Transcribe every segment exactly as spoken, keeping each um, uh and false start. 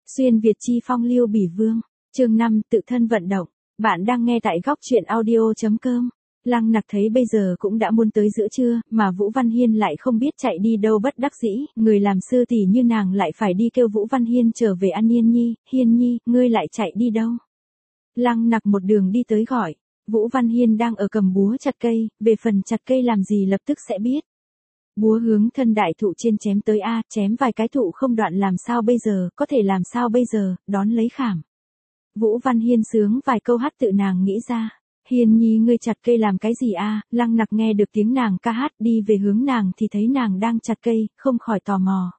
Xuyên Việt chi phong lưu bỉ vương. Chương năm, tự thân vận động. Bạn đang nghe tại góc truyện audio chấm com. Lăng Nặc thấy bây giờ cũng đã muốn tới giữa trưa, mà Vũ Văn Hiên lại không biết chạy đi đâu, bất đắc dĩ, người làm sư tỷ như nàng lại phải đi kêu Vũ Văn Hiên trở về ăn Yên Nhi. Hiên Nhi, ngươi lại chạy đi đâu? Lăng Nặc một đường đi tới gọi. Vũ Văn Hiên đang ở cầm búa chặt cây, về phần chặt cây làm gì lập tức sẽ biết. Búa hướng thân đại thụ trên chém tới a, chém vài cái thụ không đoạn làm sao bây giờ, có thể làm sao bây giờ, đón lấy khảm. Vũ Văn Hiên sướng vài câu hát tự nàng nghĩ ra. Hiên Nhi, ngươi chặt cây làm cái gì a? Lăng Nặc nghe được tiếng nàng ca hát, đi về hướng nàng thì thấy nàng đang chặt cây, không khỏi tò mò.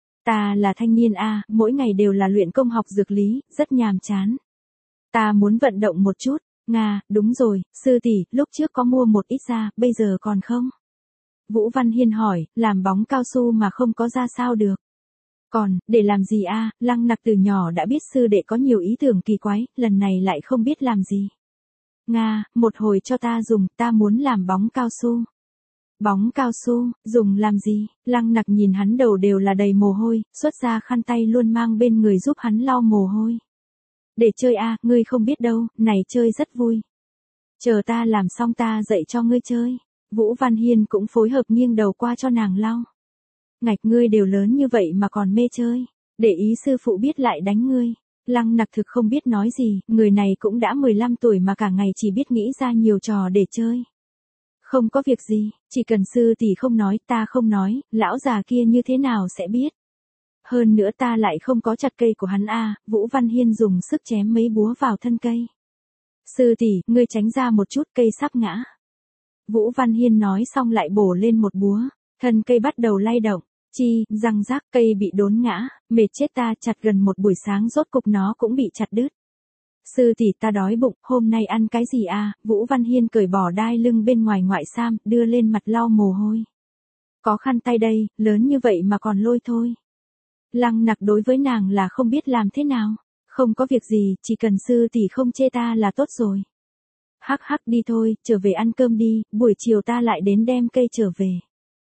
Ta là thanh niên a, mỗi ngày đều là luyện công học dược lý, rất nhàm chán. Ta muốn vận động một chút. Nga, đúng rồi, sư tỷ, lúc trước có mua một ít ra, bây giờ còn không? Vũ Văn Hiên hỏi, làm bóng cao su mà không có ra sao được. Còn, để làm gì a? Lăng Nặc từ nhỏ đã biết sư đệ có nhiều ý tưởng kỳ quái, lần này lại không biết làm gì. Nga, một hồi cho ta dùng, ta muốn làm bóng cao su. Bóng cao su, dùng làm gì? Lăng Nặc nhìn hắn đầu đều là đầy mồ hôi, xuất ra khăn tay luôn mang bên người giúp hắn lau mồ hôi. Để chơi a, ngươi không biết đâu, này chơi rất vui. Chờ ta làm xong ta dạy cho ngươi chơi. Vũ Văn Hiên cũng phối hợp nghiêng đầu qua cho nàng lau. Ngạch, ngươi đều lớn như vậy mà còn mê chơi. Để ý sư phụ biết lại đánh ngươi. Lăng Nặc thực không biết nói gì, người này cũng đã mười lăm tuổi mà cả ngày chỉ biết nghĩ ra nhiều trò để chơi. Không có việc gì, chỉ cần sư tỷ không nói, ta không nói, lão già kia như thế nào sẽ biết. Hơn nữa ta lại không có chặt cây của hắn a. Vũ Văn Hiên dùng sức chém mấy búa vào thân cây. Sư tỷ, ngươi tránh ra một chút, cây sắp ngã. Vũ Văn Hiên nói xong lại bổ lên một búa, thân cây bắt đầu lay động, chi, răng rác, cây bị đốn ngã, mệt chết ta, chặt gần một buổi sáng rốt cục nó cũng bị chặt đứt. Sư tỷ, ta đói bụng, hôm nay ăn cái gì a? Vũ Văn Hiên cởi bỏ đai lưng bên ngoài ngoại sam, đưa lên mặt lau mồ hôi. Có khăn tay đây, lớn như vậy mà còn lôi thôi. Lăng Nặc đối với nàng là không biết làm thế nào, không có việc gì, chỉ cần sư tỷ không chê ta là tốt rồi. Hắc hắc, đi thôi, trở về ăn cơm đi, buổi chiều ta lại đến đem cây trở về.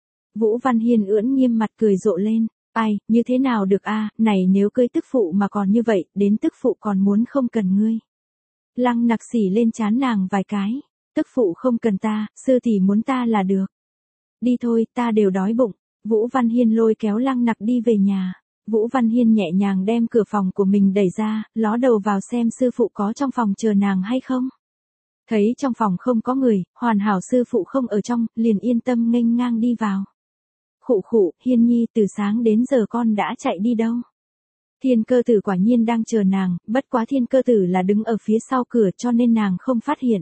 Vũ Văn Hiên ưỡn nghiêm mặt cười rộ lên, ai, như thế nào được a, này nếu cưới tức phụ mà còn như vậy, đến tức phụ còn muốn không cần ngươi. Lăng Nặc xỉ lên trán nàng vài cái, tức phụ không cần ta, sư tỷ muốn ta là được. Đi thôi, ta đều đói bụng. Vũ Văn Hiên lôi kéo Lăng Nặc đi về nhà. Vũ Văn Hiên nhẹ nhàng đem cửa phòng của mình đẩy ra, ló đầu vào xem sư phụ có trong phòng chờ nàng hay không. Thấy trong phòng không có người, hoàn hảo sư phụ không ở trong, liền yên tâm nghênh ngang đi vào. Khụ khụ, Hiên Nhi, từ sáng đến giờ con đã chạy đi đâu? Thiên Cơ Tử quả nhiên đang chờ nàng, bất quá Thiên Cơ Tử là đứng ở phía sau cửa cho nên nàng không phát hiện.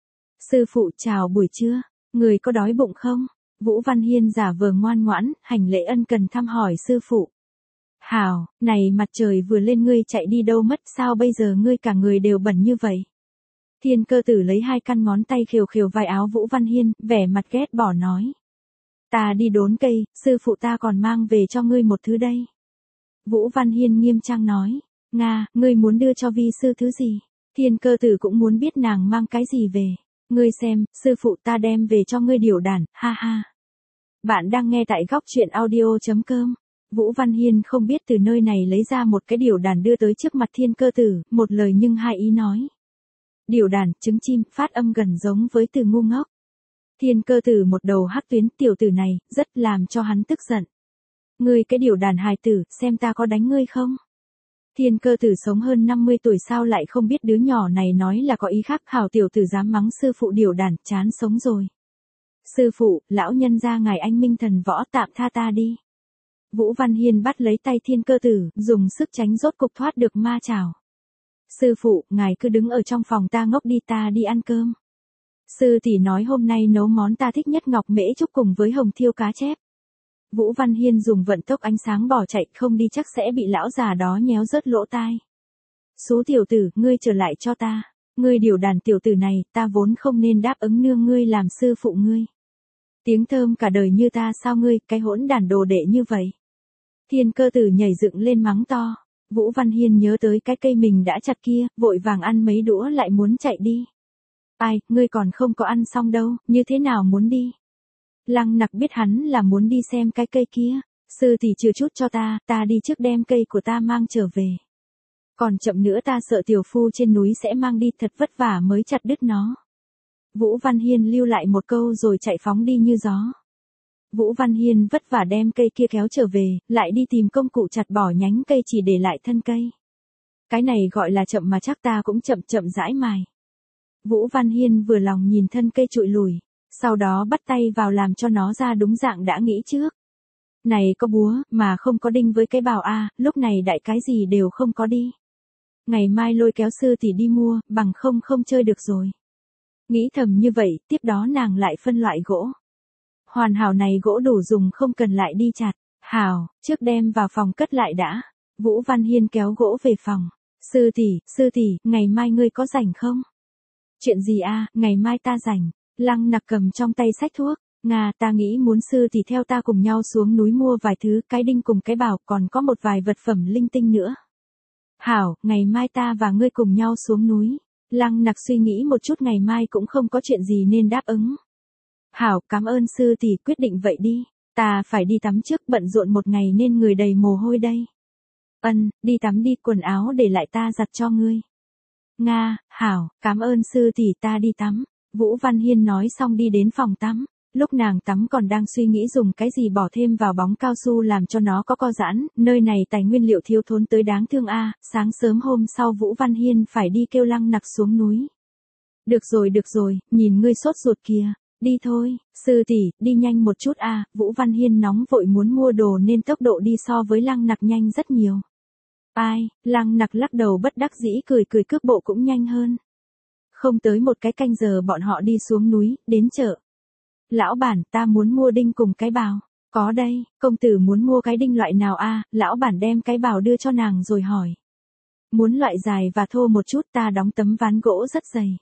Sư phụ, chào buổi trưa, người có đói bụng không? Vũ Văn Hiên giả vờ ngoan ngoãn, hành lễ ân cần thăm hỏi sư phụ. Hảo, này mặt trời vừa lên ngươi chạy đi đâu mất, sao bây giờ ngươi cả người đều bẩn như vậy? Thiên Cơ Tử lấy hai căn ngón tay khều khều vai áo Vũ Văn Hiên, vẻ mặt ghét bỏ nói. Ta đi đốn cây, sư phụ ta còn mang về cho ngươi một thứ đây. Vũ Văn Hiên nghiêm trang nói. Nga, ngươi muốn đưa cho vi sư thứ gì? Thiên Cơ Tử cũng muốn biết nàng mang cái gì về. Ngươi xem, sư phụ ta đem về cho ngươi điểu đàn, ha ha. Bạn đang nghe tại góc truyện audio chấm com. Vũ Văn Hiên không biết từ nơi này lấy ra một cái điểu đàn đưa tới trước mặt Thiên Cơ Tử, một lời nhưng hai ý nói. Điểu đàn, trứng chim, phát âm gần giống với từ ngu ngốc. Thiên Cơ Tử một đầu hắc tuyến, tiểu tử này, rất làm cho hắn tức giận. Ngươi cái điểu đàn hài tử, xem ta có đánh ngươi không? Thiên Cơ Tử sống hơn năm mươi tuổi sao lại không biết đứa nhỏ này nói là có ý khác, hảo tiểu tử dám mắng sư phụ điểu đàn, chán sống rồi. Sư phụ, lão nhân gia ngài anh minh thần võ, tạm tha ta đi. Vũ Văn Hiên bắt lấy tay Thiên Cơ Tử, dùng sức tránh, rốt cục thoát được ma chảo. Sư phụ, ngài cứ đứng ở trong phòng ta ngốc đi, ta đi ăn cơm. Sư tỷ nói hôm nay nấu món ta thích nhất, ngọc mễ trúc cùng với hồng thiêu cá chép. Vũ Văn Hiên dùng vận tốc ánh sáng bỏ chạy, không đi chắc sẽ bị lão già đó nhéo rớt lỗ tai. Số tiểu tử, ngươi trở lại cho ta. Ngươi điều đàn tiểu tử này, ta vốn không nên đáp ứng nương ngươi làm sư phụ ngươi. Tiếng thơm cả đời như ta, sao ngươi, cái hỗn đàn đồ đệ như vậy? Thiên Cơ Tử nhảy dựng lên mắng to. Vũ Văn Hiên nhớ tới cái cây mình đã chặt kia, vội vàng ăn mấy đũa lại muốn chạy đi. Ai, ngươi còn không có ăn xong đâu, như thế nào muốn đi? Lăng Nặc biết hắn là muốn đi xem cái cây kia. Sư tỷ chừa chút cho ta, ta đi trước đem cây của ta mang trở về. Còn chậm nữa ta sợ tiểu phu trên núi sẽ mang đi, thật vất vả mới chặt đứt nó. Vũ Văn Hiên lưu lại một câu rồi chạy phóng đi như gió. Vũ Văn Hiên vất vả đem cây kia kéo trở về, lại đi tìm công cụ chặt bỏ nhánh cây chỉ để lại thân cây. Cái này gọi là chậm mà chắc ta cũng chậm chậm rãi mài. Vũ Văn Hiên vừa lòng nhìn thân cây trụi lùi, sau đó bắt tay vào làm cho nó ra đúng dạng đã nghĩ trước. Này có búa, mà không có đinh với cái bào a, lúc này đại cái gì đều không có đi. Ngày mai lôi kéo sư tỷ đi mua, bằng không không chơi được rồi. Nghĩ thầm như vậy, tiếp đó nàng lại phân loại gỗ. Hoàn hảo này gỗ đủ dùng, không cần lại đi chặt. Hảo, trước đem vào phòng cất lại đã. Vũ Văn Hiên kéo gỗ về phòng. Sư tỷ, sư tỷ, ngày mai ngươi có rảnh không? Chuyện gì a, ngày mai ta rảnh. Lăng Nặc cầm trong tay xách thuốc. Nga, ta nghĩ muốn sư tỷ theo ta cùng nhau xuống núi mua vài thứ, cái đinh cùng cái bào, còn có một vài vật phẩm linh tinh nữa. Hảo, ngày mai ta và ngươi cùng nhau xuống núi. Lăng Nặc suy nghĩ một chút, ngày mai cũng không có chuyện gì nên đáp ứng. Hảo, cảm ơn sư tỷ, quyết định vậy đi. Ta phải đi tắm trước, bận rộn một ngày nên người đầy mồ hôi đây. Ân, đi tắm đi, quần áo để lại ta giặt cho ngươi. Nga, hảo, cảm ơn sư tỷ, ta đi tắm. Vũ Văn Hiên nói xong đi đến phòng tắm. Lúc nàng tắm còn đang suy nghĩ dùng cái gì bỏ thêm vào bóng cao su làm cho nó có co giãn, nơi này tài nguyên liệu thiếu thốn tới đáng thương a. Sáng sớm hôm sau Vũ Văn Hiên phải đi kêu Lăng Nặc xuống núi. Được rồi được rồi, nhìn ngươi sốt ruột kìa, đi thôi, sư tỷ, đi nhanh một chút a. Vũ Văn Hiên nóng vội muốn mua đồ nên tốc độ đi so với Lăng Nặc nhanh rất nhiều. Ai, Lăng Nặc lắc đầu bất đắc dĩ cười cười, cước bộ cũng nhanh hơn. Không tới một cái canh giờ bọn họ đi xuống núi, đến chợ. Lão bản, ta muốn mua đinh cùng cái bào. Có đây, công tử muốn mua cái đinh loại nào a? Lão bản đem cái bào đưa cho nàng rồi hỏi. Muốn loại dài và thô một chút, ta đóng tấm ván gỗ rất dày.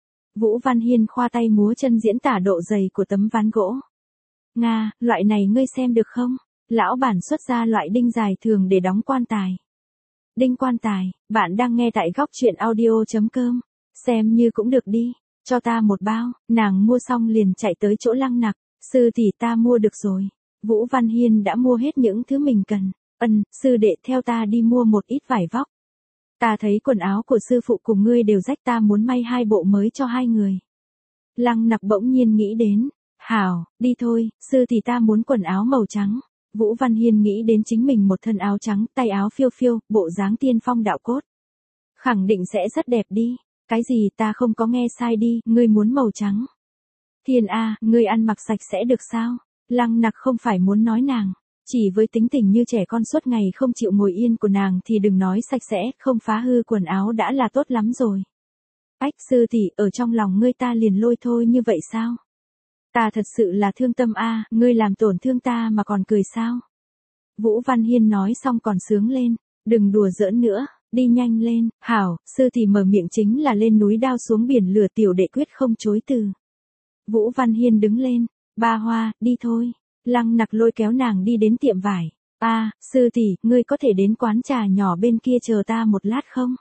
Vũ Văn Hiên khoa tay múa chân diễn tả độ dày của tấm ván gỗ. Nga, loại này ngươi xem được không? Lão bản xuất ra loại đinh dài thường để đóng quan tài. Đinh quan tài, bạn đang nghe tại góc truyện audio chấm com. Xem như cũng được đi. Cho ta một bao, nàng mua xong liền chạy tới chỗ Lăng Nặc. Sư tỷ, ta mua được rồi. Vũ Văn Hiên đã mua hết những thứ mình cần. Ân, sư đệ theo ta đi mua một ít vải vóc. Ta thấy quần áo của sư phụ cùng ngươi đều rách, ta muốn may hai bộ mới cho hai người. Lăng Nặc bỗng nhiên nghĩ đến. Hảo, đi thôi, sư tỷ, ta muốn quần áo màu trắng. Vũ Văn Hiên nghĩ đến chính mình một thân áo trắng, tay áo phiêu phiêu, bộ dáng tiên phong đạo cốt. Khẳng định sẽ rất đẹp đi. Cái gì, ta không có nghe sai đi, ngươi muốn màu trắng. Thiên a, ngươi ăn mặc sạch sẽ được sao? Lăng Nặc không phải muốn nói nàng, chỉ với tính tình như trẻ con suốt ngày không chịu ngồi yên của nàng thì đừng nói sạch sẽ, không phá hư quần áo đã là tốt lắm rồi. Ách, sư tỷ, ở trong lòng ngươi ta liền lôi thôi như vậy sao? Ta thật sự là thương tâm a, ngươi làm tổn thương ta mà còn cười sao? Vũ Văn Hiên nói xong còn sướng lên, đừng đùa giỡn nữa. Đi nhanh lên, hảo, sư tỷ mở miệng chính là lên núi đao xuống biển lửa, tiểu đệ quyết không chối từ. Vũ Văn Hiên đứng lên, ba Hoa, đi thôi. Lăng Nặc lôi kéo nàng đi đến tiệm vải. A, à, sư tỷ, ngươi có thể đến quán trà nhỏ bên kia chờ ta một lát không?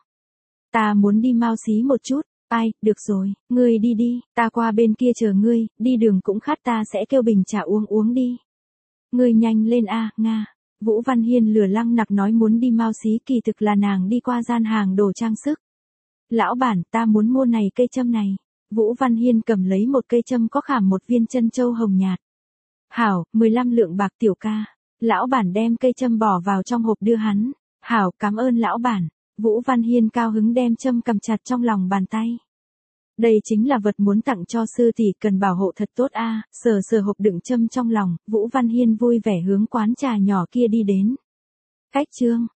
Ta muốn đi mau xí một chút. Ai, được rồi, ngươi đi đi, ta qua bên kia chờ ngươi, đi đường cũng khát, ta sẽ kêu bình trà uống uống đi. Ngươi nhanh lên a, Nga. Vũ Văn Hiên lừa Lăng Nặc nói muốn đi mau xí, kỳ thực là nàng đi qua gian hàng đồ trang sức. Lão bản, ta muốn mua này cây châm này. Vũ Văn Hiên cầm lấy một cây châm có khảm một viên chân châu hồng nhạt. Hảo, mười lăm lượng bạc tiểu ca. Lão bản đem cây châm bỏ vào trong hộp đưa hắn. Hảo, cảm ơn lão bản. Vũ Văn Hiên cao hứng đem châm cầm chặt trong lòng bàn tay. Đây chính là vật muốn tặng cho sư tỷ, cần bảo hộ thật tốt a. Sờ sờ hộp đựng châm trong lòng, Vũ Văn Hiên vui vẻ hướng quán trà nhỏ kia đi đến. Cách chương